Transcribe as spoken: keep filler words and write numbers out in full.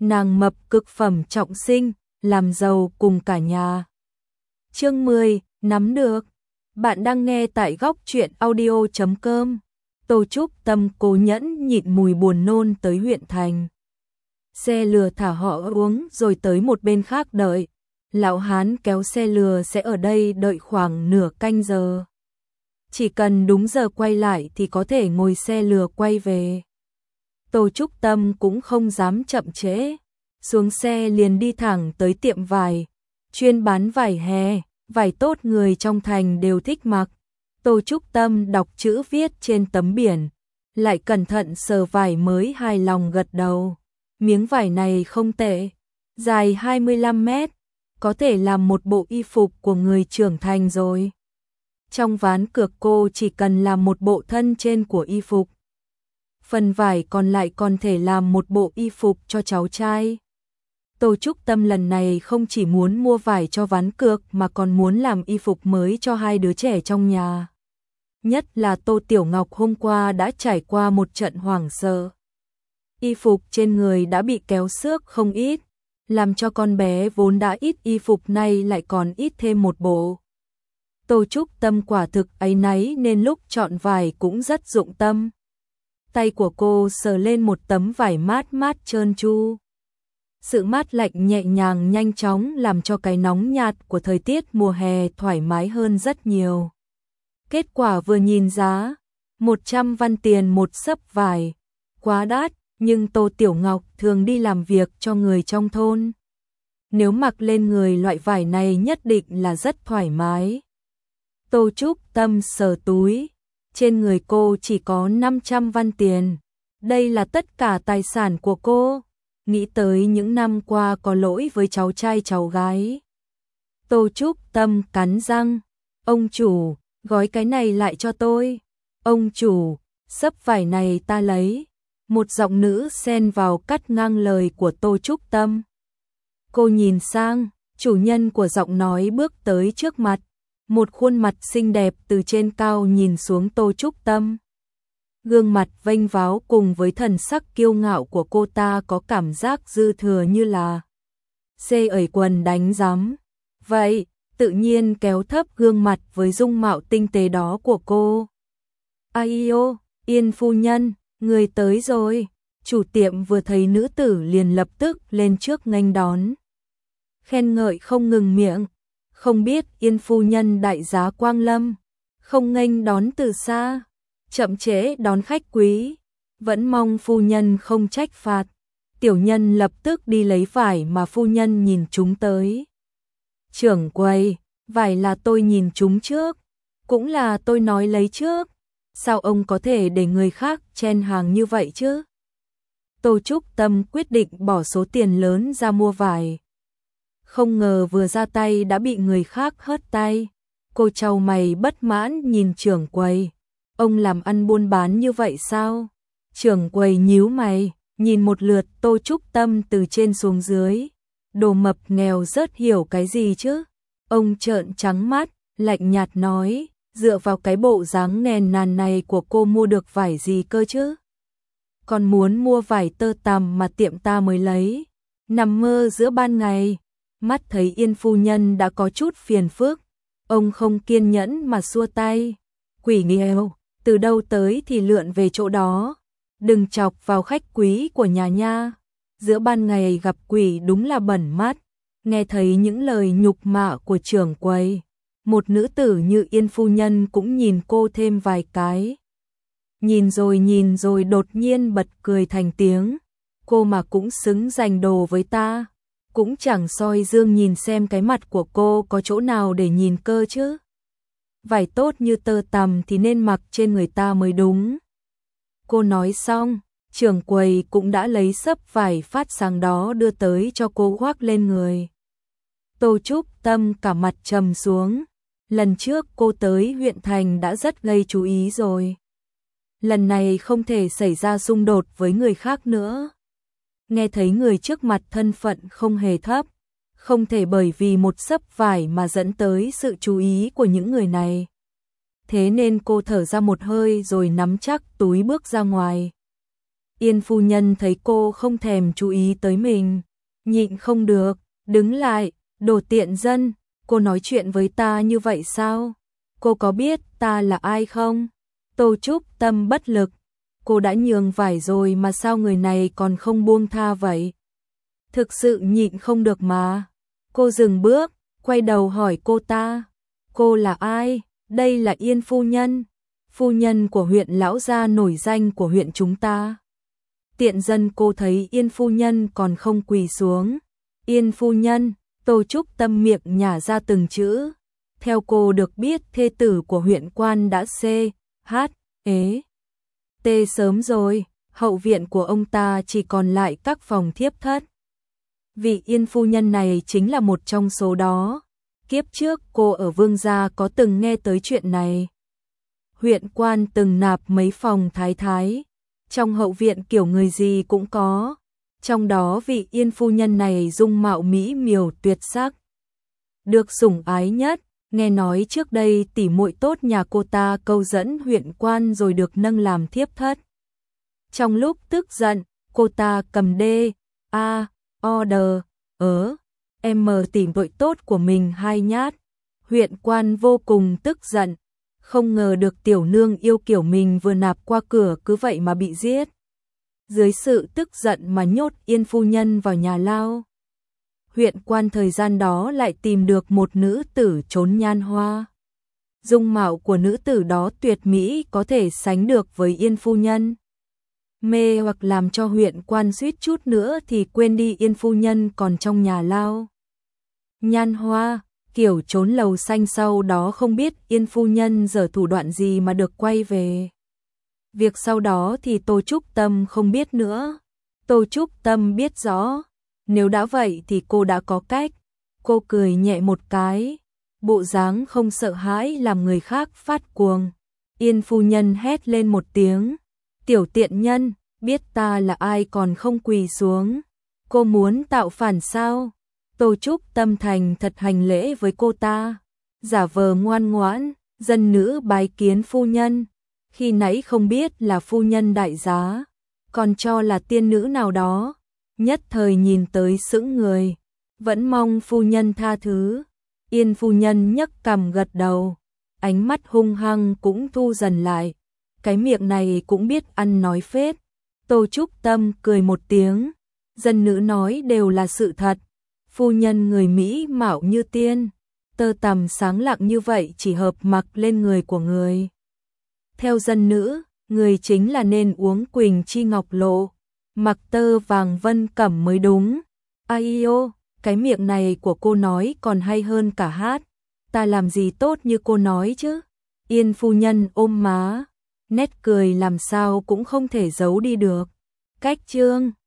nàng mập cực phẩm trọng sinh, làm giàu cùng cả nhà. Chương mười, nắm được. Bạn đang nghe tại góc truyện audio chấm com. Tô Trúc Tâm cố nhẫn nhịn mùi buồn nôn tới huyện thành. Xe lừa thả họ uống rồi tới một bên khác đợi. Lão hán kéo xe lừa sẽ ở đây đợi khoảng nửa canh giờ. Chỉ cần đúng giờ quay lại thì có thể ngồi xe lừa quay về. Tô Trúc Tâm cũng không dám chậm trễ. Xuống xe liền đi thẳng tới tiệm vải. Chuyên bán vải hè, vải tốt người trong thành đều thích mặc. Tô Trúc Tâm đọc chữ viết trên tấm biển. Lại cẩn thận sờ vải mới hài lòng gật đầu. Miếng vải này không tệ. Dài hai mươi lăm mét. Có thể làm một bộ y phục của người trưởng thành rồi. Trong ván cược cô chỉ cần làm một bộ thân trên của y phục. Phần vải còn lại còn thể làm một bộ y phục cho cháu trai. Tô Trúc Tâm lần này không chỉ muốn mua vải cho ván cược mà còn muốn làm y phục mới cho hai đứa trẻ trong nhà. Nhất là Tô Tiểu Ngọc hôm qua đã trải qua một trận hoảng sợ. Y phục trên người đã bị kéo xước không ít, làm cho con bé vốn đã ít y phục nay lại còn ít thêm một bộ. Tô Trúc Tâm quả thực áy náy nên lúc chọn vải cũng rất dụng tâm. Tay của cô sờ lên một tấm vải mát mát trơn tru. Sự mát lạnh nhẹ nhàng nhanh chóng làm cho cái nóng nhạt của thời tiết mùa hè thoải mái hơn rất nhiều. Kết quả vừa nhìn giá, một trăm văn tiền một xấp vải, quá đắt, nhưng Tô Tiểu Ngọc thường đi làm việc cho người trong thôn. Nếu mặc lên người loại vải này nhất định là rất thoải mái. Tô Trúc Tâm sờ túi, trên người cô chỉ có năm trăm văn tiền. Đây là tất cả tài sản của cô. Nghĩ tới những năm qua có lỗi với cháu trai cháu gái. Tô Trúc Tâm cắn răng. Ông chủ, gói cái này lại cho tôi. Ông chủ, xấp vải này ta lấy. Một giọng nữ xen vào cắt ngang lời của Tô Trúc Tâm. Cô nhìn sang, chủ nhân của giọng nói bước tới trước mặt. Một khuôn mặt xinh đẹp từ trên cao nhìn xuống Tô Trúc Tâm. Gương mặt vênh váo cùng với thần sắc kiêu ngạo của cô ta có cảm giác dư thừa như là xê ẩy quần đánh rắm. Vậy, tự nhiên kéo thấp gương mặt với dung mạo tinh tế đó của cô. Ai ô, Yên phu nhân, người tới rồi. Chủ tiệm vừa thấy nữ tử liền lập tức lên trước nghênh đón. Khen ngợi không ngừng miệng. Không biết Yên phu nhân đại giá quang lâm, không nghênh đón từ xa, chậm trễ đón khách quý, vẫn mong phu nhân không trách phạt. Tiểu nhân lập tức đi lấy vải mà phu nhân nhìn chúng tới. Trưởng quầy, vải là tôi nhìn chúng trước, cũng là tôi nói lấy trước, sao ông có thể để người khác chen hàng như vậy chứ? Tô Trúc Tâm quyết định bỏ số tiền lớn ra mua vải. Không ngờ vừa ra tay đã bị người khác hớt tay. Cô chau mày bất mãn nhìn trưởng quầy. Ông làm ăn buôn bán như vậy sao? Trưởng quầy nhíu mày, nhìn một lượt Tô Trúc Tâm từ trên xuống dưới. Đồ mập nghèo rất hiểu cái gì chứ? Ông trợn trắng mắt, lạnh nhạt nói, dựa vào cái bộ dáng nghèn nàn này của cô mua được vải gì cơ chứ? Còn muốn mua vải tơ tằm mà tiệm ta mới lấy. Nằm mơ giữa ban ngày. Mắt thấy Yên phu nhân đã có chút phiền phức, ông không kiên nhẫn mà xua tay. Quỷ nghèo, từ đâu tới thì lượn về chỗ đó, đừng chọc vào khách quý của nhà nha. Giữa ban ngày gặp quỷ đúng là bẩn mắt. Nghe thấy những lời nhục mạ của trưởng quầy, một nữ tử như Yên phu nhân cũng nhìn cô thêm vài cái. Nhìn rồi nhìn rồi đột nhiên bật cười thành tiếng. Cô mà cũng xứng giành đồ với ta. Cũng chẳng soi dương nhìn xem cái mặt của cô có chỗ nào để nhìn cơ chứ. Vải tốt như tơ tằm thì nên mặc trên người ta mới đúng. Cô nói xong, trưởng quầy cũng đã lấy xấp vải phát sáng đó đưa tới cho cô khoác lên người. Tô Trúc Tâm cả mặt trầm xuống. Lần trước cô tới huyện thành đã rất gây chú ý rồi. Lần này không thể xảy ra xung đột với người khác nữa. Nghe thấy người trước mặt thân phận không hề thấp, không thể bởi vì một xấp vải mà dẫn tới sự chú ý của những người này. Thế nên cô thở ra một hơi rồi nắm chắc túi bước ra ngoài. Yên phu nhân thấy cô không thèm chú ý tới mình, nhịn không được, đứng lại, đồ tiện dân, cô nói chuyện với ta như vậy sao? Cô có biết ta là ai không? Tô Trúc Tâm bất lực, cô đã nhường vải rồi mà sao người này còn không buông tha vậy? Thực sự nhịn không được mà. Cô dừng bước, quay đầu hỏi cô ta, cô là ai? Đây là Yên phu nhân, phu nhân của huyện lão gia nổi danh của huyện chúng ta. Tiện dân, cô thấy Yên phu nhân còn không quỳ xuống. Yên phu nhân, Tô Trúc Tâm miệng nhả ra từng chữ. Theo cô được biết, thê tử của huyện quan đã xê hát ế tê sớm rồi, hậu viện của ông ta chỉ còn lại các phòng thiếp thất. Vị Yên phu nhân này chính là một trong số đó. Kiếp trước cô ở Vương gia có từng nghe tới chuyện này. Huyện quan từng nạp mấy phòng thái thái, trong hậu viện kiểu người gì cũng có. Trong đó vị Yên phu nhân này dung mạo mỹ miều tuyệt sắc, được sủng ái nhất. Nghe nói trước đây tỷ muội tốt nhà cô ta câu dẫn huyện quan rồi được nâng làm thiếp thất. Trong lúc tức giận, cô ta cầm đê, a, order, ớ, em tỷ muội tốt của mình hai nhát. Huyện quan vô cùng tức giận, không ngờ được tiểu nương yêu kiểu mình vừa nạp qua cửa cứ vậy mà bị giết. Dưới sự tức giận mà nhốt Yên phu nhân vào nhà lao. Huyện quan thời gian đó lại tìm được một nữ tử trốn nhan hoa. Dung mạo của nữ tử đó tuyệt mỹ, có thể sánh được với Yên phu nhân. Mê hoặc làm cho huyện quan suýt chút nữa thì quên đi Yên phu nhân còn trong nhà lao. Nhan hoa, kiểu trốn lầu xanh, sau đó không biết Yên phu nhân giở thủ đoạn gì mà được quay về. Việc sau đó thì Tô Trúc Tâm không biết nữa. Tô Trúc Tâm biết rõ, nếu đã vậy thì cô đã có cách. Cô cười nhẹ một cái, bộ dáng không sợ hãi làm người khác phát cuồng. Yên phu nhân hét lên một tiếng, tiểu tiện nhân, biết ta là ai còn không quỳ xuống. Cô muốn tạo phản sao? Tô Trúc Tâm thành thật hành lễ với cô ta, giả vờ ngoan ngoãn, dân nữ bái kiến phu nhân. Khi nãy không biết là phu nhân đại giá, còn cho là tiên nữ nào đó, nhất thời nhìn tới sững người, vẫn mong phu nhân tha thứ. Yên phu nhân nhấc cằm gật đầu, ánh mắt hung hăng cũng thu dần lại, cái miệng này cũng biết ăn nói phết. Tô Trúc Tâm cười một tiếng, dân nữ nói đều là sự thật, phu nhân người Mỹ mạo như tiên, tơ tằm sáng lạng như vậy chỉ hợp mặc lên người của người. Theo dân nữ, người chính là nên uống Quỳnh Chi Ngọc Lộ, mặc tơ vàng vân cẩm mới đúng. Ai ô, cái miệng này của cô nói còn hay hơn cả hát. Ta làm gì tốt như cô nói chứ? Yên phu nhân ôm má, nét cười làm sao cũng không thể giấu đi được. Cách chương